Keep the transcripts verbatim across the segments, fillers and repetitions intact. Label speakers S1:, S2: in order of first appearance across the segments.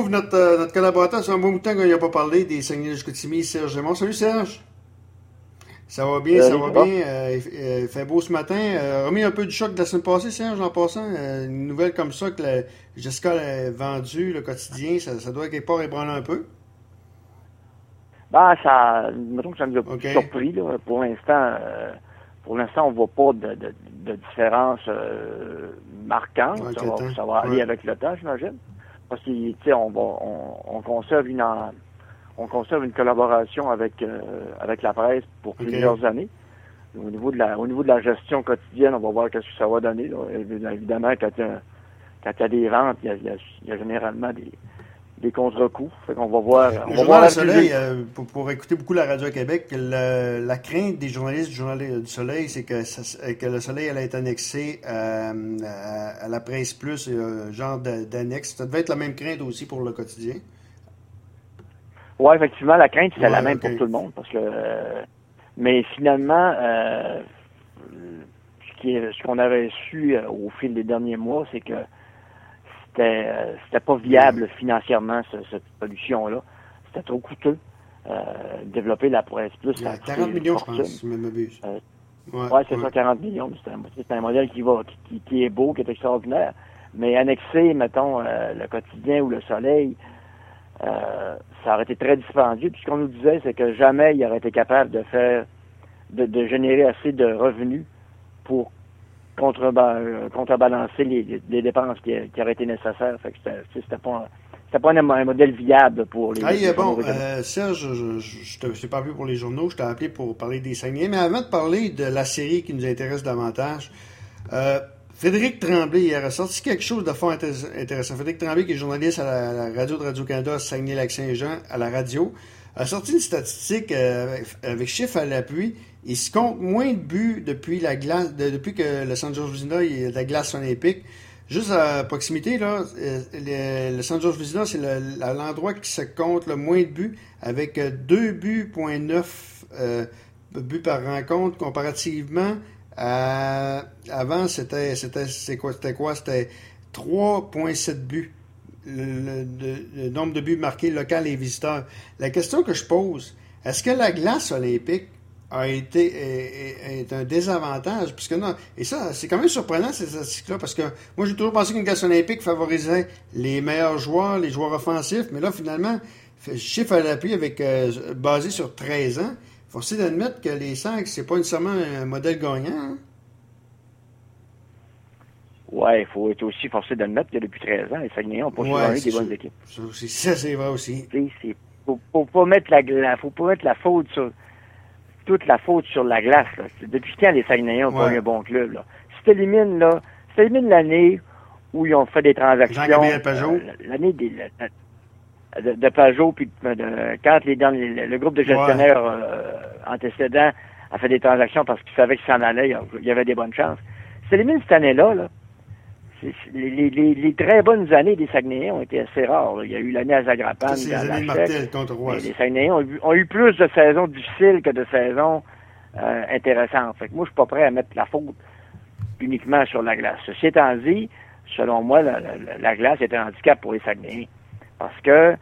S1: retrouve notre, euh, notre collaborateur. C'est un bon bout de temps qu'on n'a pas parlé des Saguenay-Chicoutimi, Serge Raymond. Salut Serge. Ça va bien,
S2: Salut,
S1: ça va
S2: ça va?
S1: bien. Euh, il, il fait beau ce matin. Euh, remis un peu du choc de la semaine passée, Serge, en passant. Euh, une nouvelle comme ça que la- Jessica a vendue, le quotidien, ça, ça doit quelque part ébranler un peu.
S2: Ben, ça, mettons que ça nous a
S1: OK.
S2: surpris, là. Pour l'instant, euh, pour l'instant, on voit pas de, de, de différence euh, marquante.
S1: Ouais,
S2: Ça
S1: le
S2: va,
S1: temps.
S2: ça va aller
S1: Ouais.
S2: avec le temps, j'imagine. Parce que, tu sais, on va, on, on conserve une, en- on conserve une collaboration avec, euh, avec la presse pour
S1: OK.
S2: plusieurs années. Au niveau de la, au niveau de la gestion quotidienne, on va voir qu'est-ce que ça va donner, là. Évidemment, quand il y a, quand il y a des ventes, il y a, il y a, il y a généralement des, des contre-coups. Fait qu'on va voir, on
S1: Le
S2: va
S1: Journal
S2: voir
S1: Le
S2: à
S1: Soleil,
S2: plus-
S1: euh, pour, pour écouter beaucoup la radio à Québec, le- la crainte des journalistes du Journal du Soleil, c'est que, ça- que le Soleil allait être annexé euh, à, à la Presse Plus, euh, genre de- d'annexe. Ça devait être la même crainte aussi pour le quotidien.
S2: Ouais, effectivement, la crainte, c'est
S1: Ouais,
S2: la même
S1: ok.
S2: pour tout le monde, parce que, euh, mais finalement, euh, ce qui est, ce qu'on avait su euh, au fil des derniers mois, c'est que c'était, euh, c'était pas viable financièrement ce- cette solution-là. C'était trop coûteux. Euh, développer la presse plus,
S1: Il y
S2: ça
S1: a
S2: a coûté
S1: quarante
S2: une
S1: millions, je
S2: fortune.
S1: pense, si je ne m'abuse.
S2: Euh,
S1: Ouais,
S2: Ouais, c'est
S1: ouais.
S2: ça, quarante millions. mais C'est un, c'est un modèle qui va, qui, qui- qui est beau, qui est extraordinaire. Mais annexer, mettons, euh, le quotidien ou le soleil, euh, ça aurait été très dispendieux. Puis ce qu'on nous disait, c'est que jamais il aurait été capable de faire, de, de générer assez de revenus pour contreba- euh, contrebalancer les, les dépenses qui, qui auraient été nécessaires. Fait que c'était, c'était pas, c'était pas un, un modèle viable pour les.
S1: Hey,
S2: les
S1: euh, bon,
S2: journaux régionaux.
S1: euh, Serge, je, je, je te je t'ai pas appelé pour les journaux, je t'ai appelé pour parler des Saguenay. Mais avant de parler de la série qui nous intéresse davantage, euh, Frédéric Tremblay, il a ressorti quelque chose de fort intér- intéressant. Frédéric Tremblay, qui est journaliste à la, à la radio de Radio-Canada, Saguenay-Lac-Saint-Jean, à la radio, a sorti une statistique euh, avec, avec chiffres à l'appui. Il se compte moins de buts depuis la glace, de- depuis que le San George Vezina est de la glace olympique. Juste à proximité, là, euh, le, le San George Vezina, c'est le- la- l'endroit qui se compte le moins de buts, avec euh, deux buts, point neuf euh, buts par rencontre, comparativement à, avant, c'était, c'était, c'est quoi, c'était quoi? C'était trois virgule sept buts. Le, le- le- le nombre de buts marqués local et visiteurs. La question que je pose, est-ce que la glace olympique a été est, est- est un désavantage? Puisque non, et ça, c'est quand même surprenant ces statistiques-là, parce que moi j'ai toujours pensé qu'une glace olympique favorisait les meilleurs joueurs, les joueurs offensifs, mais là finalement, fait- chiffre à l'appui avec euh, basé sur treize ans, forcé d'admettre que les cinq, c'est pas nécessairement un modèle gagnant. Hein?
S2: Ouais, il faut être aussi forcé d'admettre que depuis treize ans, les Saguenayens n'ont pas souvent
S1: Ouais,
S2: eu
S1: c'est
S2: des bonnes
S1: sûr.
S2: équipes.
S1: Ça, aussi, ça, c'est vrai aussi.
S2: Tu sais, c'est, faut, faut pas mettre la, la, faut pas mettre la faute sur, toute la faute sur la glace, là. C'est depuis quand les Saguenayens n'ont
S1: Ouais.
S2: pas eu un bon club, là. Si t'élimines, là, si t'élimines l'année où ils ont fait des transactions.
S1: Jean-Gabriel Pajot.
S2: euh, l'année des, la- de, de Pajot, puis de, de- quand les, dans les- le groupe de gestionnaires euh, antécédents a fait des transactions parce qu'ils savaient qu'ils s'en allaient, il y avait des bonnes chances. Si t'élimines cette année-là, là, c'est- c'est- les, les, les, les très bonnes années des Saguenayens ont été assez rares, là. Il y a eu l'année à Zagrapan,
S1: Ça, c'est les
S2: dans
S1: années de
S2: la
S1: Martel contre
S2: mais
S1: Rouen.
S2: les Saguenayens ont eu, ont eu plus de saisons difficiles que de saisons euh, intéressantes. Fait que moi, je suis pas prêt à mettre la faute uniquement sur la glace. Ceci étant dit, selon moi, la, la, la glace est un handicap pour les Saguenayens. Parce que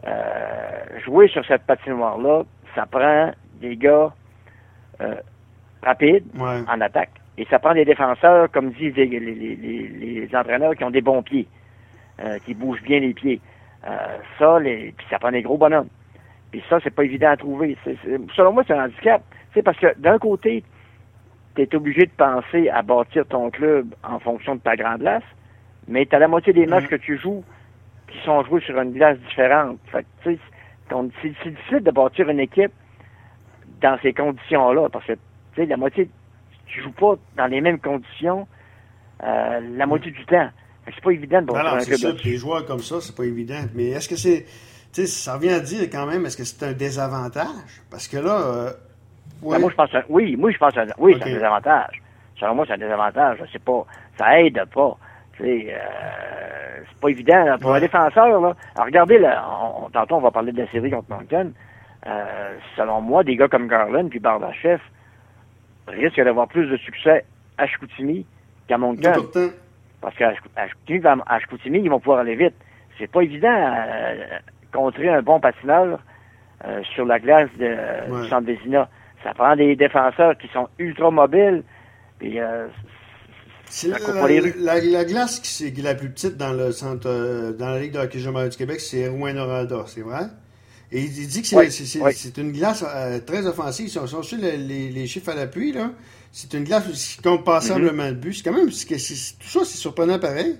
S2: euh, jouer sur cette patinoire-là, ça prend des gars euh, rapides
S1: Ouais.
S2: en attaque. Et ça prend des défenseurs, comme disent les, les, les, les, les entraîneurs, qui ont des bons pieds, euh, qui bougent bien les pieds. Euh, ça, les, puis ça prend des gros bonhommes. Puis ça, c'est pas évident à trouver. C'est, c'est, selon moi, c'est un handicap. C'est parce que d'un côté, tu es obligé de penser à bâtir ton club en fonction de ta grande glace, mais tu as la moitié des matchs
S1: Mm.
S2: que tu joues qui sont joués sur une glace différente. Fait que, tu sais, ton- c'est, c'est difficile de bâtir une équipe dans ces conditions-là, parce que, tu sais, la moitié, tu joues pas dans les mêmes conditions euh, la moitié du temps. Fait que c'est pas évident de
S1: Non,
S2: bâtir
S1: non,
S2: un
S1: c'est
S2: club
S1: ça.
S2: là-dessus.
S1: Des joueurs comme ça, c'est pas évident. Mais est-ce que c'est. Tu sais, ça revient à dire quand même, est-ce que c'est un désavantage? Parce que là. Euh,
S2: Ben,
S1: ouais.
S2: moi, je pense que, oui, moi, je pense que, oui,
S1: Ok.
S2: c'est un désavantage. Selon moi, c'est un désavantage. C'est pas, ça aide pas. Tu sais, euh, c'est pas évident, là, pour
S1: Ouais.
S2: un défenseur, là. Alors, regardez, là, on, on- tantôt, on va parler de la série contre Moncton. Euh, selon moi, des gars comme Garland puis Bardachef risquent d'avoir plus de succès à Chicoutimi qu'à
S1: Mais
S2: Moncton.
S1: pourtant.
S2: Parce qu'à Chicoutimi, à Chicoutimi, ils vont pouvoir aller vite. c'est pas évident à contrer un bon patineur euh, sur la glace de, ouais. du Centre Vézina. Ça prend des défenseurs qui sont ultra mobiles. Puis, euh,
S1: c'est ça la, les rues. La, la glace qui est la plus petite dans le centre, euh, dans la Ligue de hockey junior du Québec, c'est Rouyn-Noranda, c'est vrai? Et il dit que c'est, oui, c'est, c'est, oui. c'est une glace euh, très offensive. Si on cherche les, les, les chiffres à l'appui, là, c'est une glace qui compte passablement mm-hmm. de buts. C'est quand même, c'est, c'est, tout ça, c'est surprenant pareil.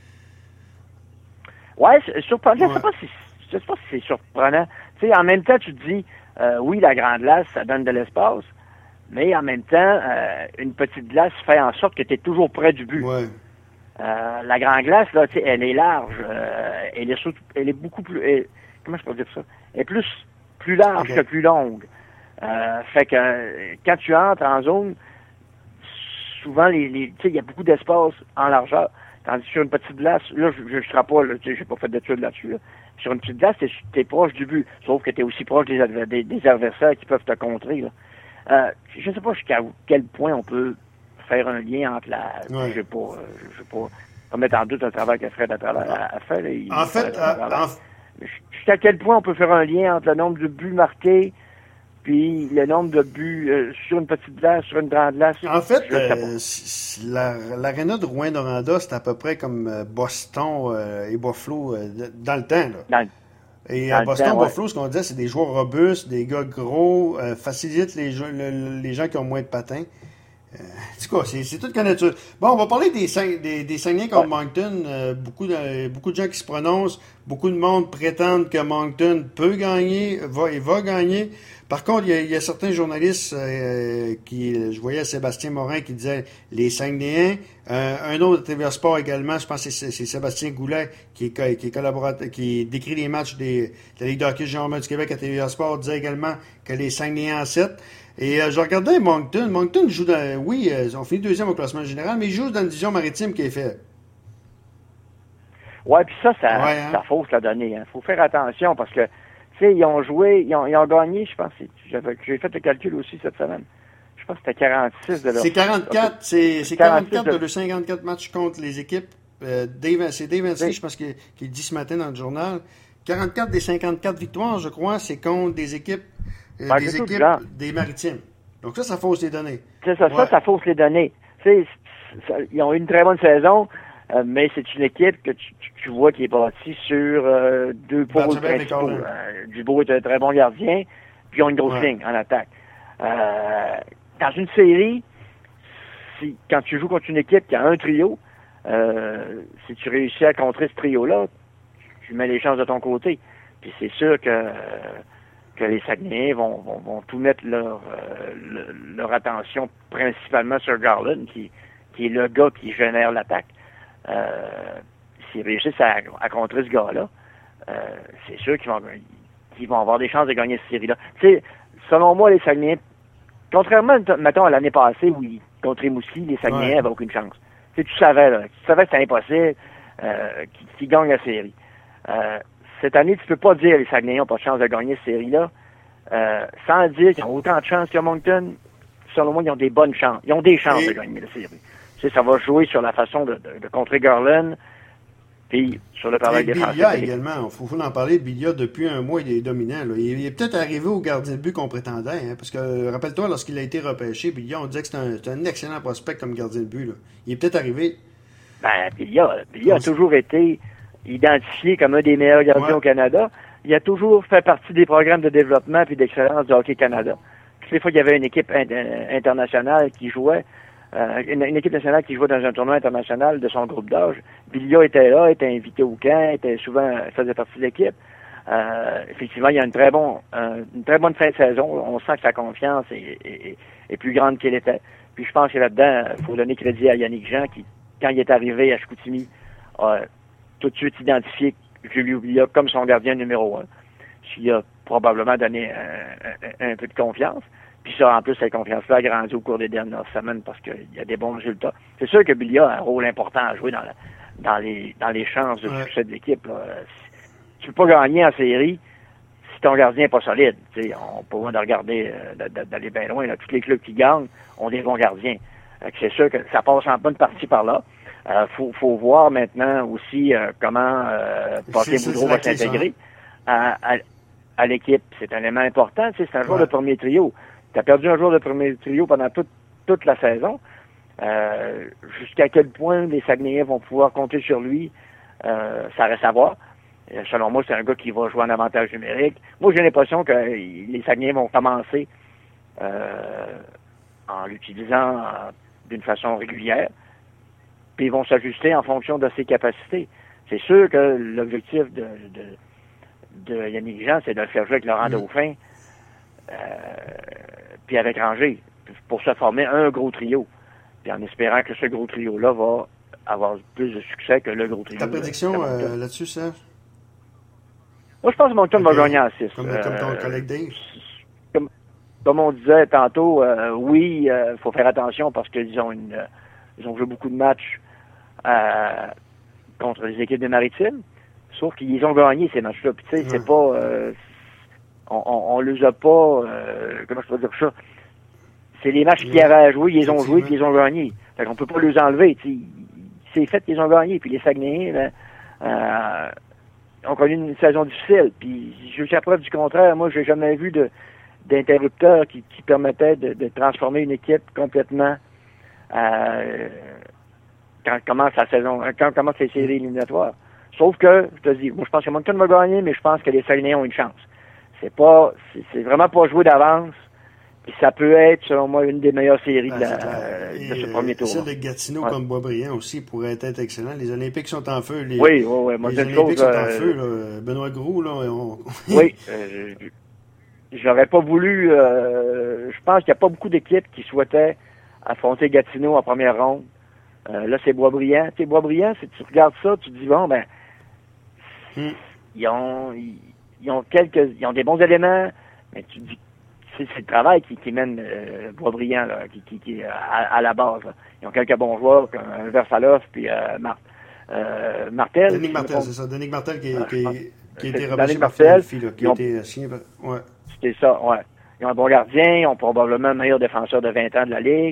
S2: Oui, c'est surprenant. Ouais. Je sais pas si, je sais pas si c'est surprenant. Tu sais, en même temps, tu te dis, euh, oui, la grande glace, ça donne de l'espace, mais en même temps, euh, une petite glace fait en sorte que tu es toujours près du but.
S1: Ouais.
S2: Euh, la grande glace, là, tu sais, elle est large. Euh, elle est surtout, elle est beaucoup plus... Elle, comment je peux dire ça? Elle est plus, plus large okay. que plus longue. Euh, fait que euh, quand tu entres en zone, souvent, les, les, tu sais, il y a beaucoup d'espace en largeur. Tandis que sur une petite glace, là, je ne serai pas, là, tu sais, j'ai pas fait d'études là-dessus, là. Sur une petite glace, t'es, t'es proche du but. Sauf que t'es aussi proche des, adver- des, des adversaires qui peuvent te contrer, là. Euh, je sais pas jusqu'à quel point on peut faire un lien entre la... Ouais. Je sais pas, euh, je sais pas, pas mettre en doute un travail que Fred a, a, a fait, là. Il,
S1: en fait, euh, en...
S2: jusqu'à quel point on peut faire un lien entre le nombre de buts marqués puis le nombre de buts euh, sur une petite glace, sur une grande glace.
S1: En fait, euh, la, l'aréna de Rouyn-Noranda, c'est à peu près comme euh, Boston euh, et Buffalo euh, dans le temps. Là.
S2: Dans,
S1: et
S2: dans
S1: à Boston,
S2: temps,
S1: Buffalo,
S2: ouais.
S1: ce qu'on disait, c'est des joueurs robustes, des gars gros, euh, facilitent les, jeux, le, les gens qui ont moins de patins. Euh, en tout cas, c'est, c'est toute nature. Bon, on va parler des des, des Saguenay contre ouais. Moncton. Euh, beaucoup, de, beaucoup de gens qui se prononcent, beaucoup de monde prétendent que Moncton peut gagner, va et va gagner. Par contre, il y a, il y a certains journalistes euh, qui, je voyais Sébastien Morin qui disait les Saguenayens. Euh, un autre de T V A Sport également, je pense que c'est, c'est Sébastien Goulet qui est, qui est collaborateur, qui décrit les matchs des, de la Ligue de hockey junior du Québec à T V A Sport, disait également que les Saguenayens en sept. Et euh, je regardais Moncton. Moncton joue dans, oui, euh, ils ont fini deuxième au classement général, mais ils jouent dans une division maritime qui est faite.
S2: Ouais, puis ça, ça,
S1: ouais, hein?
S2: ça fausse la donnée. Il hein. faut faire attention parce que, tu sais, ils ont joué, ils ont, ils ont gagné, je pense, j'avais, j'ai fait le calcul aussi cette semaine. Je pense que c'était quarante-six de leur...
S1: C'est quarante-quatre, c'est, c'est quarante-quatre de leurs cinquante-quatre matchs contre les équipes. Euh, Dave, c'est Dave Vinci, oui. je pense, qu'il, qu'il dit ce matin dans le journal. quarante-quatre des cinquante-quatre victoires, je crois, c'est contre des équipes... Euh, ben, des équipes des maritimes. Donc ça, ça fausse les données.
S2: C'est ça, ouais. ça, ça fausse les données. Tu sais, ça, ils ont eu une très bonne saison, euh, mais c'est une équipe que tu, tu, tu vois qui est bâtie sur euh, deux pôles principaux. Euh, Dubois est un très bon gardien, puis ils ont une grosse ouais. ligne en attaque. Euh, dans une série, si, quand tu joues contre une équipe qui a un trio, euh, si tu réussis à contrer ce trio-là, tu mets les chances de ton côté. Puis c'est sûr que... Euh, que les Saguenayens vont, vont, vont tout mettre leur, euh, le, leur attention principalement sur Garland, qui, qui est le gars qui génère l'attaque. Euh, s'ils réussissent à, à contrer ce gars-là, euh, c'est sûr qu'ils vont, qu'ils vont avoir des chances de gagner cette série-là. Tu sais, selon moi, les Saguenayens, contrairement, mettons, à l'année passée où ils, contre Rimouski, les Saguenayens n'avaient ouais. aucune chance. Tu sais, tu savais, là, tu savais que c'était impossible euh, qu'ils, qu'ils gagnent la série. Euh, Cette année, tu peux pas dire que les Saguenayens n'ont pas de chance de gagner cette série-là, euh, sans dire qu'ils ont autant de chances que Moncton. Selon moi, ils ont des bonnes chances. Ils ont des chances Et... de gagner la série. Tu sais, ça va jouer sur la façon de, de, de contrer Garland, puis sur le travail défensif.
S1: Bilia également, il faut, faut en parler. Bilia, depuis un mois, il est dominant. Là. Il, il est peut-être arrivé au gardien de but qu'on prétendait. Hein, parce que, rappelle-toi, lorsqu'il a été repêché, Bilia, on disait que c'était un, c'était un excellent prospect comme gardien de but. Là. Il est peut-être arrivé.
S2: Ben, Bilia, Bilia a toujours été identifié comme un des meilleurs gardiens ouais. au Canada. Il a toujours fait partie des programmes de développement et d'excellence du Hockey Canada. Toutes les fois qu'il y avait une équipe in- internationale qui jouait, euh, une, une équipe nationale qui jouait dans un tournoi international de son groupe d'âge, Bilia était là, était invité au camp, était souvent faisait partie de l'équipe. Euh, effectivement, il y a une très bon, euh, une très bonne fin de saison. On sent que sa confiance est, est, est plus grande qu'elle était. Puis je pense que là-dedans, il faut donner crédit à Yannick Jean qui, quand il est arrivé à Chicoutimi, a tout de suite identifié Julio Bilia comme son gardien numéro un. Ce qui a probablement donné un, un, un peu de confiance. Puis ça, en plus, cette confiance-là a grandi au cours des dernières semaines parce qu'il y a des bons résultats. C'est sûr que Bilia a un rôle important à jouer dans, la, dans, les, dans les chances de ouais. succès de l'équipe. Là. Tu peux pas gagner en série si ton gardien n'est pas solide. T'sais, on peut pas de regarder, euh, d'aller bien loin. Là. Tous les clubs qui gagnent ont des bons gardiens. C'est sûr que ça passe en bonne partie par là. Euh, faut, faut voir maintenant aussi euh, comment euh, Patrick Boudreau va s'intégrer à, à, à l'équipe. C'est un élément important. Tu sais, c'est un joueur ouais. de premier trio. Tu as perdu un joueur de premier trio pendant toute, toute la saison. Euh, jusqu'à quel point les Saguenayens vont pouvoir compter sur lui, euh, ça reste à voir. Et selon moi, c'est un gars qui va jouer en avantage numérique. Moi, j'ai l'impression que les Saguenayens vont commencer euh, en l'utilisant d'une façon régulière, puis ils vont s'ajuster en fonction de ses capacités. C'est sûr que l'objectif de, de, de Yannick Jean, c'est de le faire jouer avec Laurent mmh. Dauphin, euh, puis avec Ranger, pour se former un gros trio. Puis en espérant que ce gros trio-là va avoir plus de succès que le gros trio.
S1: Ta prédiction euh, là-dessus, Serge?
S2: Moi, je pense que Moncton okay. va gagner en six.
S1: Comme, euh, comme ton collègue Dave?
S2: Comme, comme on disait tantôt, euh, oui, il euh, faut faire attention parce qu'ils ont une, euh, ils ont joué beaucoup de matchs euh, contre les équipes des Maritimes, sauf qu'ils ont gagné ces matchs-là. Puis tu sais, ouais. c'est pas... Euh, on, on, on les a pas... Euh, comment je peux dire ça? C'est les matchs ouais. qu'ils avaient à jouer, ils les ont joués, puis ils ont gagné. Fait qu'on peut pas les enlever. T'sais. C'est fait qu'ils ont gagné. Puis les Saguenayens, ben, euh, ont connu une saison difficile. Puis jusqu'à preuve du contraire, moi, j'ai jamais vu de d'interrupteur qui, qui permettait de, de transformer une équipe complètement euh, quand commence la saison, quand commence les séries éliminatoires. Sauf que, je te dis, moi je pense que Moncton va gagner, mais je pense que les Saguenayens ont une chance. C'est pas, c'est, c'est vraiment pas joué d'avance. Puis ça peut être, selon moi, une des meilleures séries ben, de, la, euh, de ce premier tour.
S1: Celle de Gatineau ouais. comme Boisbriand aussi pourrait être excellent. Les Olympiques sont en feu. Les,
S2: oui, oui, oui. Moi,
S1: les Olympiques chose, sont en euh, feu. Là. Benoît Gros, là. On...
S2: oui. Euh, j'aurais pas voulu... Euh, je pense qu'il n'y a pas beaucoup d'équipes qui souhaitaient affronter Gatineau en première ronde. Euh, là, c'est Boisbriand. Tu sais, Boisbriand, si tu regardes ça, tu te dis, bon, ben... Hmm. Ils ont... Ils, ils ont quelques... Ils ont des bons éléments, mais tu te dis... C'est, c'est le travail qui, qui mène euh, Boisbriand, là, qui, qui, qui à, à la base. Là. Ils ont quelques bons joueurs, comme euh, Versaloff, puis euh, Mar- euh, Martel.
S1: Denis Martel, c'est ça. Denis Martel qui,
S2: euh,
S1: qui, qui a été
S2: repêché
S1: par Philadelphie, là, qui a été signé. Ouais.
S2: C'est ça, ouais. Ils ont un bon gardien, ils ont probablement le meilleur défenseur de vingt ans de la Ligue.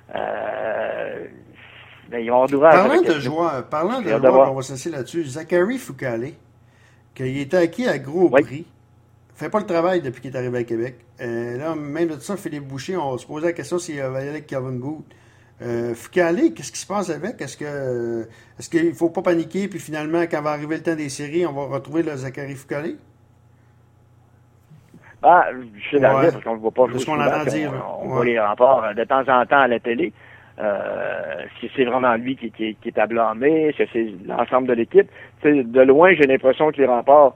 S2: Euh, ben, ils ont d'ouvrage.
S1: Parlant de joueurs, parlant de joueurs, on va s'asseoir là-dessus, Zachary Foucalé, qui était acquis à gros oui. prix. Fait pas le travail depuis qu'il est arrivé à Québec. Euh, là, même de ça, Philippe Boucher, on se posait la question s'il va y aller avec Kevin Gould. Euh, Foucalé, qu'est-ce qui se passe avec? Est-ce que est-ce qu'il faut pas paniquer, puis finalement, quand va arriver le temps des séries, on va retrouver le Zachary Foucalé?
S2: Ah, je sais la ouais. parce qu'on ne le voit pas jouer.
S1: C'est ce qu'on entend dire.
S2: On, on
S1: ouais.
S2: voit les remparts de temps en temps à la télé. Euh, si c'est vraiment lui qui, qui, qui est à blâmer, est-ce que c'est l'ensemble de l'équipe? T'sais, de loin, j'ai l'impression que les remparts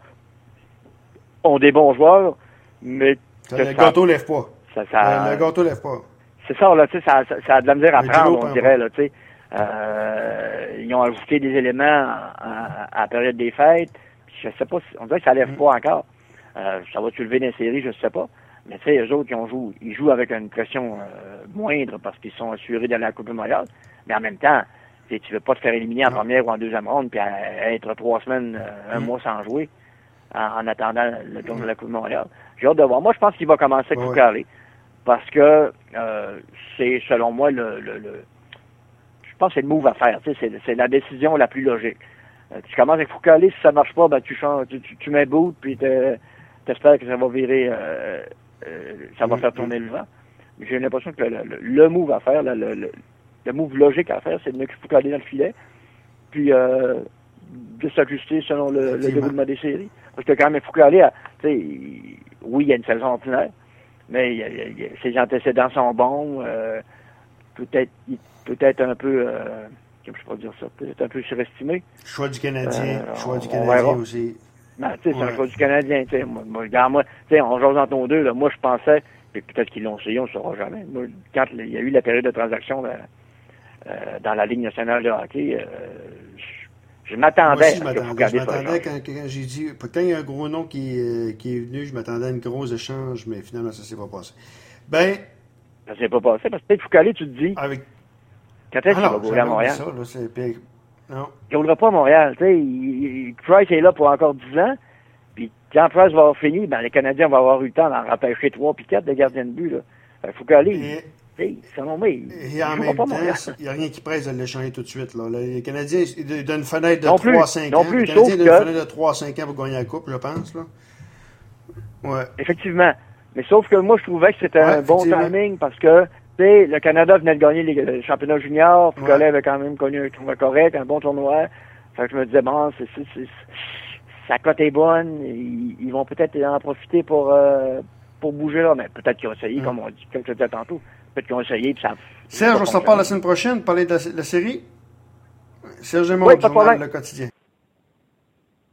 S2: ont des bons joueurs, mais...
S1: Ça, le ça, gâteau lève pas.
S2: Ça, ça,
S1: le gâteau lève pas.
S2: C'est ça, là, tu sais, ça, ça, ça a de la misère à mais prendre, on dirait, là, tu sais. Euh, ils ont ajouté des éléments à, à, à la période des fêtes, puis je sais pas, on dirait que ça lève mm. pas encore. Euh, ça va-tu lever dans les séries, je sais pas. Mais tu sais, eux autres, ils, ont joué, ils jouent avec une pression euh, moindre parce qu'ils sont assurés d'aller à la Coupe Memorial. Mais en même temps, tu veux pas te faire éliminer en non. première ou en deuxième ronde puis à, à être trois semaines, euh, un mm. mois sans jouer. En, en attendant le tour de la Coupe de Montréal. J'ai hâte de voir. Moi, je pense qu'il va commencer avec ouais. Foucalé. Parce que euh, c'est, selon moi, le, le, le je pense que c'est le move à faire. Tu sais, c'est, c'est la décision la plus logique. Euh, tu commences avec Foucalé, si ça marche pas, ben tu changes, tu, tu, tu mets boot, puis t'espères que ça va virer, euh, euh, ça va mmh, faire tourner mmh. le vent. Mais j'ai l'impression que le, le, le move à faire, le, le, le move logique à faire, c'est de mettre Foucalé dans le filet. Puis euh, de s'ajuster selon le, le déroulement des séries. Parce que quand même, Foucalé, tu sais, oui, il y a une saison ordinaire, mais il y a, il y a, ses antécédents sont bons, euh, peut-être, peut-être un peu, euh, comment je peux dire ça, peut-être un peu surestimé.
S1: Choix du Canadien, euh, choix du Canadien aussi.
S2: Ben, tu sais, c'est ouais. un choix du Canadien, tu sais, moi, moi, regarde, moi, tu sais, on jase entre nos deux, là, moi, je pensais, puis peut-être qu'ils l'ont essayé, on ne saura jamais. Moi, quand il y a eu la période de transaction là, euh, dans la Ligue nationale de hockey, euh, je m'attendais.
S1: Moi aussi, je m'attendais, je m'attendais quand, quand j'ai dit, quand il y a un gros nom qui, euh, qui est venu, je m'attendais à une grosse échange, mais finalement, ça s'est pas passé. Ben.
S2: Ça s'est pas passé, parce que peut-être Foucalé, tu te dis.
S1: Avec.
S2: Quand est-ce qu'il va gouler à Montréal?
S1: Ça, là, c'est pire. Non.
S2: Il ne roulera pas à Montréal, tu sais. Il, Price est là pour encore dix ans, puis quand Price va avoir fini, ben, les Canadiens vont avoir eu le temps d'en repêcher trois puis quatre de gardiens de but, là. Fait, Foucalé.
S1: Et,
S2: sais, selon moi, il
S1: Et en
S2: il jouera
S1: même
S2: pas
S1: temps,
S2: Montréal.
S1: il n'y a rien qui presse de l'échanger tout de suite. Là. Les Canadiens, ils donnent une fenêtre de
S2: Non plus,
S1: trois à cinq
S2: non
S1: ans.
S2: plus,
S1: Les Canadiens
S2: sauf
S1: donnent une
S2: que-
S1: fenêtre de trois à cinq ans pour gagner la Coupe, je pense. Là. Ouais.
S2: Effectivement. Mais sauf que moi, je trouvais que c'était
S1: Ouais,
S2: un bon
S1: effectivement.
S2: timing parce que, tu sais, le Canada venait de gagner les, le championnat junior, puis
S1: Ouais.
S2: Collet avait quand même connu un tournoi correct, un bon tournoi. Fait que je me disais, bon, c'est, c'est, c'est, sa cote est bonne, ils, ils vont peut-être en profiter pour, euh, pour bouger là, mais peut-être qu'ils ont essayé,
S1: Mm.
S2: comme on dit, comme je te disais tantôt. Peut-être qu'ils ont essayé, puis ça.
S1: Serge,
S2: ça
S1: on s'en parle la semaine prochaine, parler de la, la série. Serge Desmonts,
S2: Oui, pas de
S1: Journal
S2: problème.
S1: Le Quotidien.